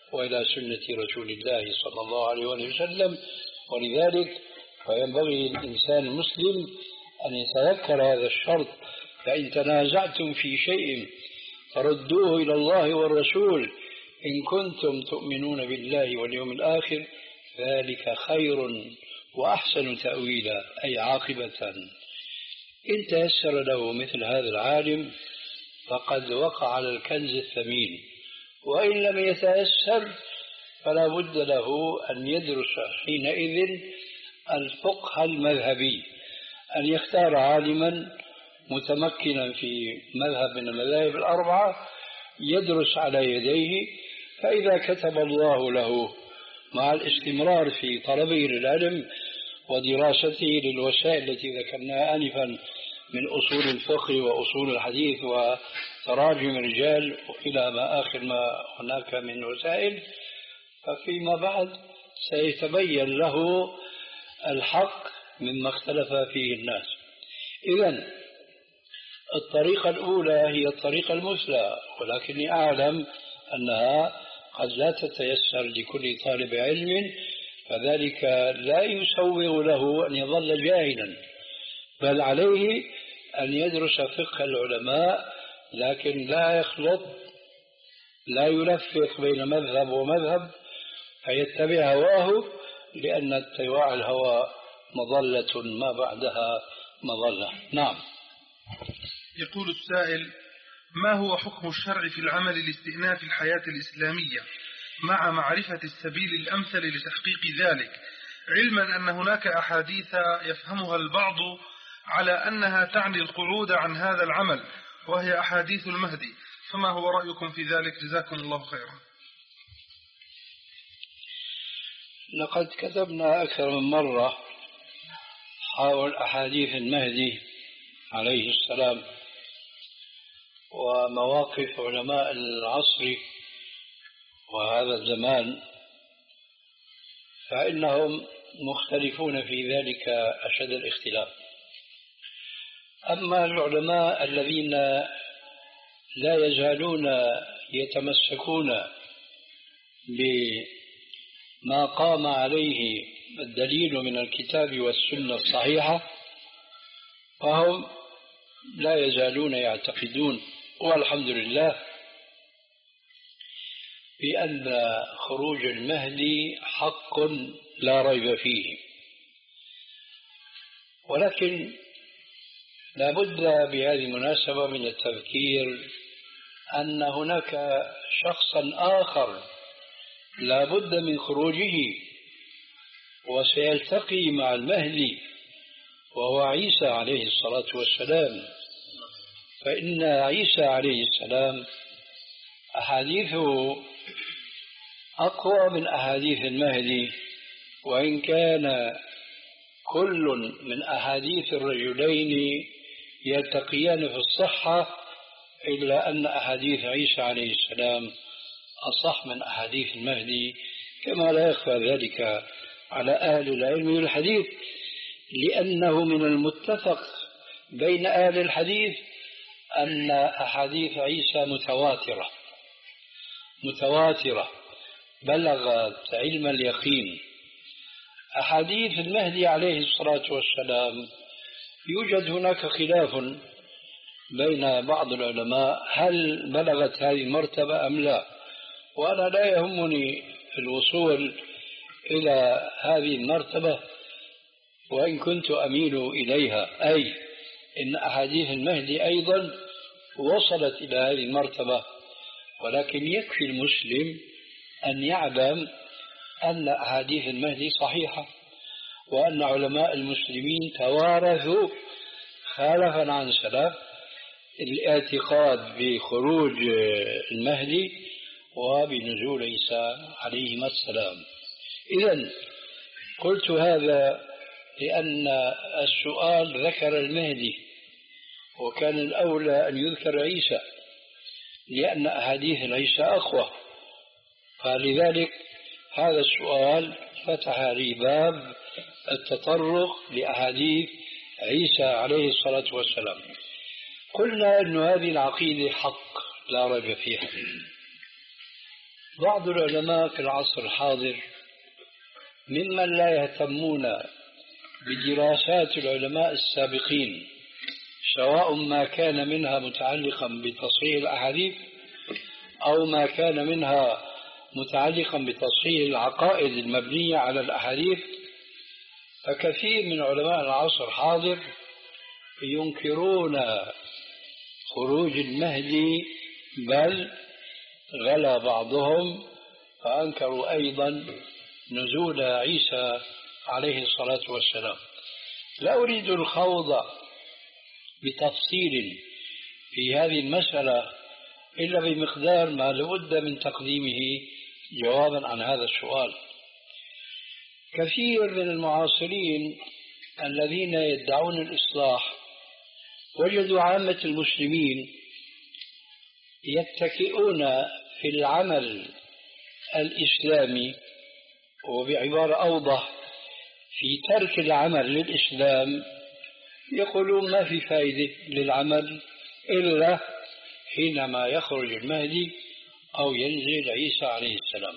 وإلى سنة رسول الله صلى الله عليه وسلم. ولذلك فينبغي للإنسان المسلم أن يتذكر هذا الشرط: فإن تنازعتم في شيء فردوه إلى الله والرسول إن كنتم تؤمنون بالله واليوم الآخر ذلك خير وأحسن تأويلا، أي عاقبة. إن تيسر له مثل هذا العالم فقد وقع على الكنز الثمين، وإن لم يتيسر فلا بد له أن يدرس حينئذ الفقه المذهبي، أن يختار عالما متمكنا في مذهب من المذاهب الأربعة يدرس على يديه، فإذا كتب الله له مع الاستمرار في طلبه للعلم ودراسته للوسائل التي ذكرناها آنفا من أصول الفقه وأصول الحديث وتراجم الرجال إلى ما آخر ما هناك من وسائل، ففيما بعد سيتبين له الحق مما اختلف فيه الناس. إذن الطريقة الأولى هي الطريقة المثلى، ولكني أعلم أنها قد لا تتيسر لكل طالب علم، فذلك لا يسوغ له أن يظل جاهلا، بل عليه أن يدرس فقه العلماء، لكن لا يخلط، لا يلفق بين مذهب ومذهب فيتبع هواه، لأن اتباع الهوى مضلة ما بعدها مضلة. نعم. يقول السائل: ما هو حكم الشرع في العمل لاستئناف الحياة الإسلامية مع معرفة السبيل الأمثل لتحقيق ذلك، علما أن هناك أحاديث يفهمها البعض على أنها تعني القعود عن هذا العمل، وهي أحاديث المهدي، فما هو رأيكم في ذلك؟ جزاكم الله خيرا. لقد كتبنا أكثر من مرة حول أحاديث المهدي عليه السلام ومواقف علماء العصر وهذا الزمان، فإنهم مختلفون في ذلك أشد الاختلاف. أما العلماء الذين لا يزالون يتمسكون بما قام عليه الدليل من الكتاب والسنة الصحيحة فهم لا يزالون يعتقدون والحمد لله بأن خروج المهدي حق لا ريب فيه، ولكن لا بد بهذه المناسبة من التذكير أن هناك شخصا آخر لا بد من خروجه وسيلتقي مع المهدي، وهو عيسى عليه الصلاة والسلام. فإن عيسى عليه السلام أحاديثه أقوى من أحاديث المهدي، وإن كان كل من أحاديث الرجلين يلتقيان في الصحة، إلا أن أحاديث عيسى عليه السلام أصح من أحاديث المهدي، كما لا يخفى ذلك على أهل العلم والحديث، لأنه من المتفق بين أهل الحديث أن أحاديث عيسى متواترة متواترة بلغت علم اليقين. أحاديث المهدي عليه الصلاة والسلام يوجد هناك خلاف بين بعض العلماء هل بلغت هذه المرتبة أم لا، وأنا لا يهمني الوصول إلى هذه المرتبة وإن كنت أميل إليها، أي إن أحاديث المهدي أيضا وصلت إلى هذه المرتبة، ولكن يكفي المسلم أن يعلم أن أحاديث المهدي صحيحة، وأن علماء المسلمين توارثوا خالفا عن سلف الاعتقاد بخروج المهدي وبنزول عيسى عليهما السلام. إذن قلت هذا لأن السؤال ذكر المهدي، وكان الأولى أن يذكر عيسى لأن أحاديث عيسى أقوى، فلذلك هذا السؤال فتح لي باب التطرق لأحاديث عيسى عليه الصلاة والسلام. قلنا أن هذه العقيدة حق لا ريب فيها، بعض العلماء في العصر الحاضر ممن لا يهتمون بدراسات العلماء السابقين، سواء ما كان منها متعلقا بتصحيح الأحاديث أو ما كان منها متعلقا بتصحيح العقائد المبنية على الأحاديث. فكثير من علماء العصر الحاضر ينكرون خروج المهدي، بل غلا بعضهم فأنكروا أيضا نزول عيسى عليه الصلاة والسلام. لا أريد الخوض بتفصيل في هذه المسألة إلا بمقدار ما لابد من تقديمه جوابا عن هذا السؤال. كثير من المعاصرين الذين يدعون الإصلاح وجدوا عامة المسلمين يتكئون في العمل الإسلامي، وبعبارة أوضح في ترك العمل للإسلام، يقولون ما في فائدة للعمل إلا حينما يخرج المهدي أو ينزل عيسى عليه السلام.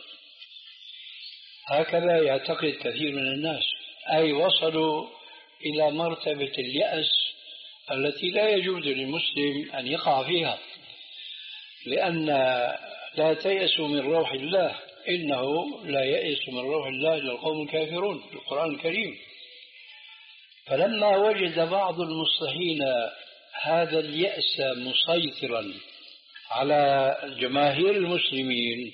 هكذا يعتقد كثير من الناس، أي وصلوا إلى مرتبة اليأس التي لا يجوز للمسلم أن يقع فيها، لأن لا تيأسوا من روح الله، إنه لا يأس من روح الله إلا القوم الكافرون في القرآن الكريم. فلما وجد بعض المصلحين هذا اليأس مسيطرا على جماهير المسلمين،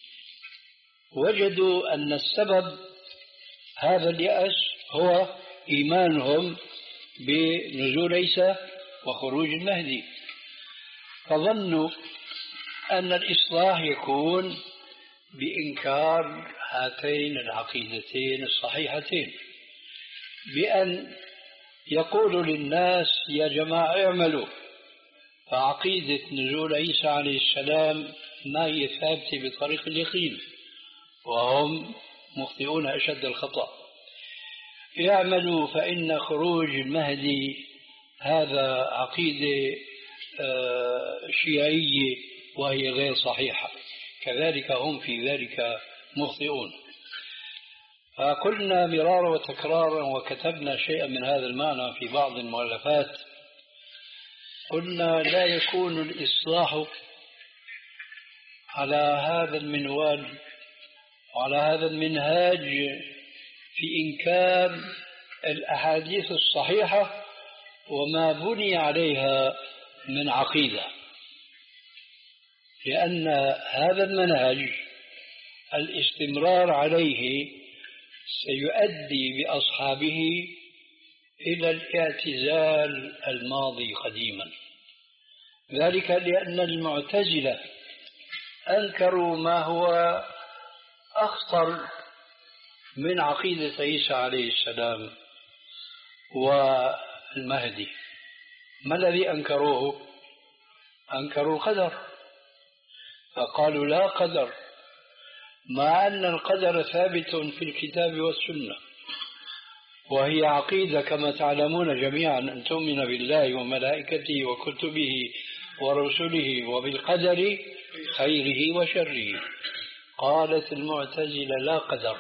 وجدوا أن السبب هذا اليأس هو إيمانهم بنزول عيسى وخروج المهدي، فظنوا أن الإصلاح يكون بإنكار هاتين العقيدتين الصحيحتين، بأن يقولوا للناس يا جماعة اعملوا، فعقيدة نزول عيسى عليه السلام ما هي ثابتة بطريق اليقين، وهم مخطئون أشد الخطأ. يعملوا فإن خروج المهدي هذا عقيدة شيعية وهي غير صحيحة، كذلك هم في ذلك مخطئون. فقلنا مرارا وتكرارا وكتبنا شيئا من هذا المعنى في بعض المؤلفات، قلنا لا يكون الإصلاح على هذا المنوال وعلى هذا المنهاج في إنكار الأحاديث الصحيحة وما بني عليها من عقيدة، لأن هذا المنهج الاستمرار عليه سيؤدي بأصحابه إلى الاعتزال الماضي قديما. ذلك لأن المعتزلة أنكروا ما هو أخطر من عقيدة عيسى عليه السلام والمهدي. ما الذي أنكروه؟ أنكروا القدر، فقالوا لا قدر، مع أن القدر ثابت في الكتاب والسنة، وهي عقيدة كما تعلمون جميعا أن تؤمن بالله وملائكته وكتبه ورسله وبالقدر خيره وشره. قالت المعتزلة لا قدر.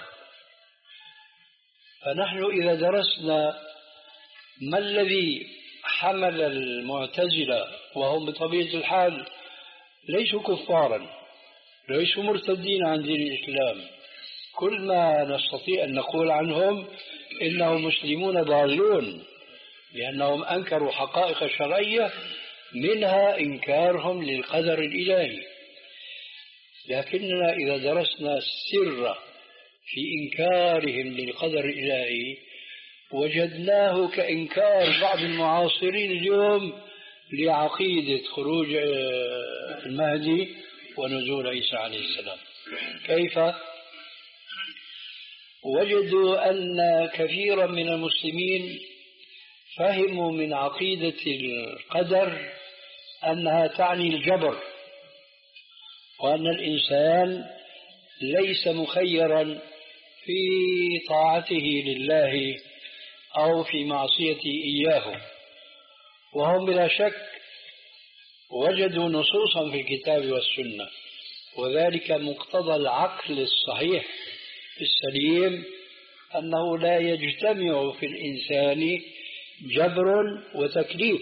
فنحن إذا درسنا ما الذي حمل المعتزلة، وهم بطبيعة الحال ليسوا كفارا، ليسوا مرتدين عن دين الإسلام، كل ما نستطيع أن نقول عنهم إنهم مسلمون ضالون، لأنهم أنكروا حقائق شرعية منها إنكارهم للقدر الإلهي. لكننا إذا درسنا السر في إنكارهم للقدر الإلهي وجدناه كإنكار بعض المعاصرين اليوم لعقيدة خروج المهدي ونزول عيسى عليه السلام. كيف؟ وجدوا أن كثيرا من المسلمين فهموا من عقيدة القدر أنها تعني الجبر، وأن الإنسان ليس مخيرا في طاعته لله أو في معصيته إياه. وهم بلا شك وجدوا نصوصا في الكتاب والسنة وذلك مقتضى العقل الصحيح السليم أنه لا يجتمع في الإنسان جبر وتكليف،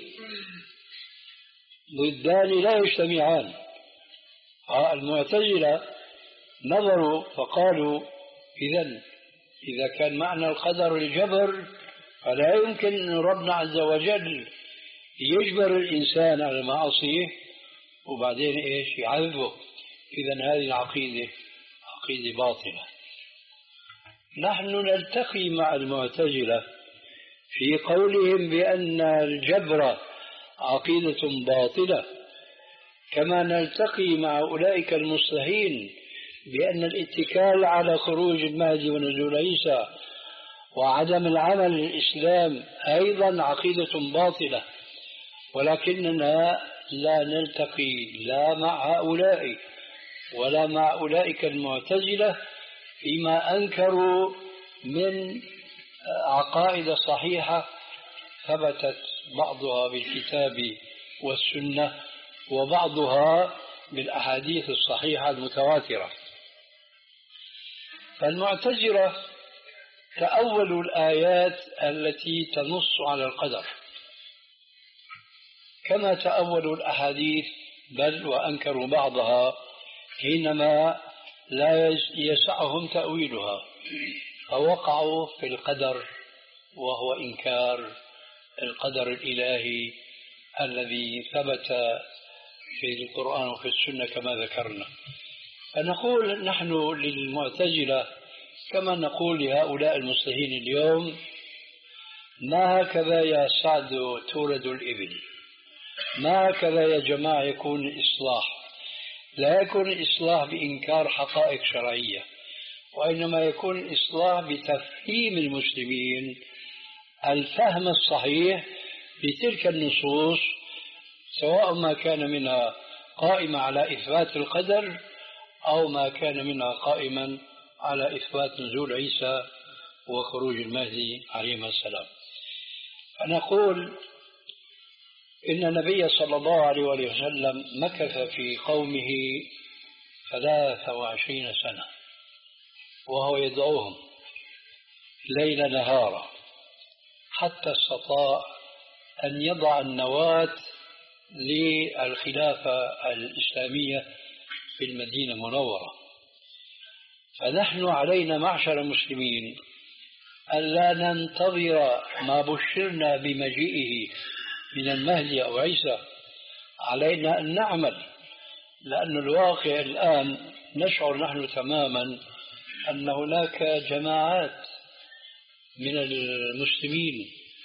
ضدان لا يجتمعان. المعتزلة نظروا فقالوا إذن إذا كان معنى القدر الجبر فلا يمكن أن ربنا عز وجل يجبر الإنسان على معصيه وبعدين إيش يعذبه. إذن هذه العقيدة عقيدة باطلة. نحن نلتقي مع المعتزلة في قولهم بأن الجبر عقيدة باطلة، كما نلتقي مع أولئك المصلحين بأن الاتكال على خروج المهدي ونزول عيسى وعدم العمل للإسلام أيضا عقيدة باطلة. ولكننا لا نلتقي لا مع هؤلاء ولا مع أولئك المعتزلة فيما أنكروا من عقائد صحيحة ثبتت بعضها بالكتاب والسنة وبعضها بالأحاديث الصحيحة المتواترة. فالمعتزلة تأولوا الآيات التي تنص على القدر كما تأولوا الأحاديث، بل وأنكروا بعضها حينما لا يسعهم تأويلها، فوقعوا في القدر وهو إنكار القدر الإلهي الذي ثبت في القرآن وفي السنة كما ذكرنا. فنقول نحن للمعتزلة كما نقول لهؤلاء المصلحين اليوم: ما هكذا يا سعد تولد الإبل، ما هكذا يا جماعة يكون الإصلاح. لا يكون الإصلاح بإنكار حقائق شرعية، وإنما يكون الإصلاح بتفهيم المسلمين الفهم الصحيح لتلك النصوص، سواء ما كان منها قائمة على إثبات القدر أو ما كان منها قائما على إثبات نزول عيسى وخروج المهدي عليه السلام. فنقول إن النبي صلى الله عليه وسلم مكث في قومه ثلاث وعشرين سنة وهو يدعوهم ليل نهارا حتى استطاع أن يضع النواة للخلافة الإسلامية في المدينة المنورة. فنحن علينا معشر المسلمين ألا ننتظر ما بشرنا بمجيئه من المهدي أو عيسى، علينا أن نعمل، لأن الواقع الآن نشعر نحن تماما أن هناك جماعات من المسلمين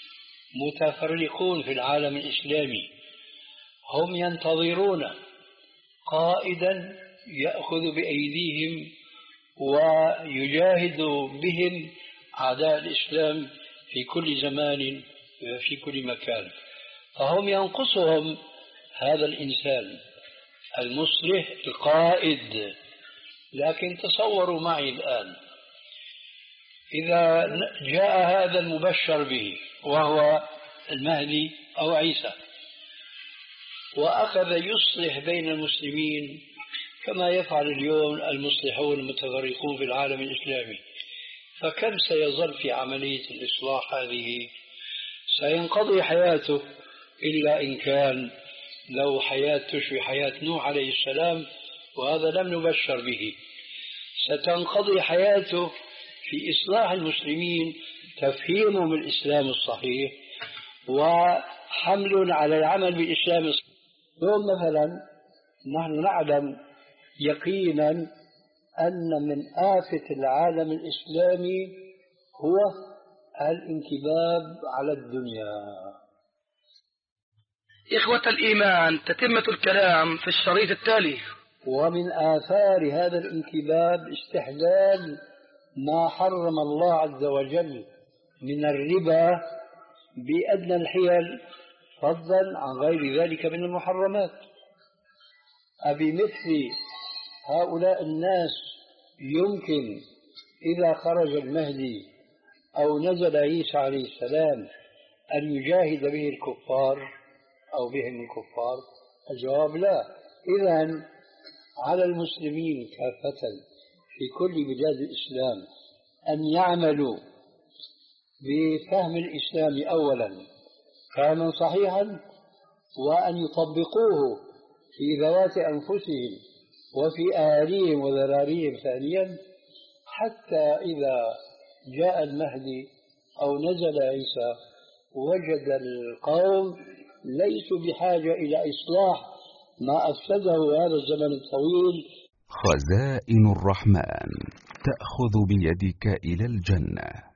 متفرقون في العالم الإسلامي، هم ينتظرون قائدا يأخذ بأيديهم ويجاهد بهم أعداء الإسلام في كل زمان وفي كل مكان. فهم ينقصهم هذا الإنسان المصلح القائد. لكن تصوروا معي الآن إذا جاء هذا المبشر به وهو المهدي أو عيسى وأخذ يصلح بين المسلمين كما يفعل اليوم المصلحون المتفرقون في العالم الإسلامي، فكم سيظل في عملية الإصلاح هذه؟ سينقضي حياته إلا إن كان لو حياة تشبه حياة نوح عليه السلام، وهذا لم نبشر به. ستنقضي حياته في إصلاح المسلمين، تفهيمهم الإسلام الصحيح وحمل على العمل بالإسلام الصحيح. اليوم مثلا نحن نعلم يقينا أن من آفة العالم الإسلامي هو الانكباب على الدنيا. إخوة الإيمان، تتمة الكلام في الشريط التالي. ومن آثار هذا الانكباب استحلال ما حرم الله عز وجل من الربا بأدنى الحيل، فضلا عن غير ذلك من المحرمات. أبمثل هؤلاء الناس يمكن إذا خرج المهدي أو نزل عيسى عليه السلام أن يجاهد به الكفار أو بهم الكفار؟ الجواب لا. إذن على المسلمين كافة في كل بلاد الإسلام أن يعملوا بفهم الإسلام أولا فهما صحيحا، وأن يطبقوه في ذوات أنفسهم وفي أهاليهم وذراريهم ثانيا، حتى إذا جاء المهدي أو نزل عيسى وجد القوم ليسوا بحاجة إلى إصلاح ما أفسده هذا الزمن الطويل. خزائن الرحمن تأخذ بيدك إلى الجنة.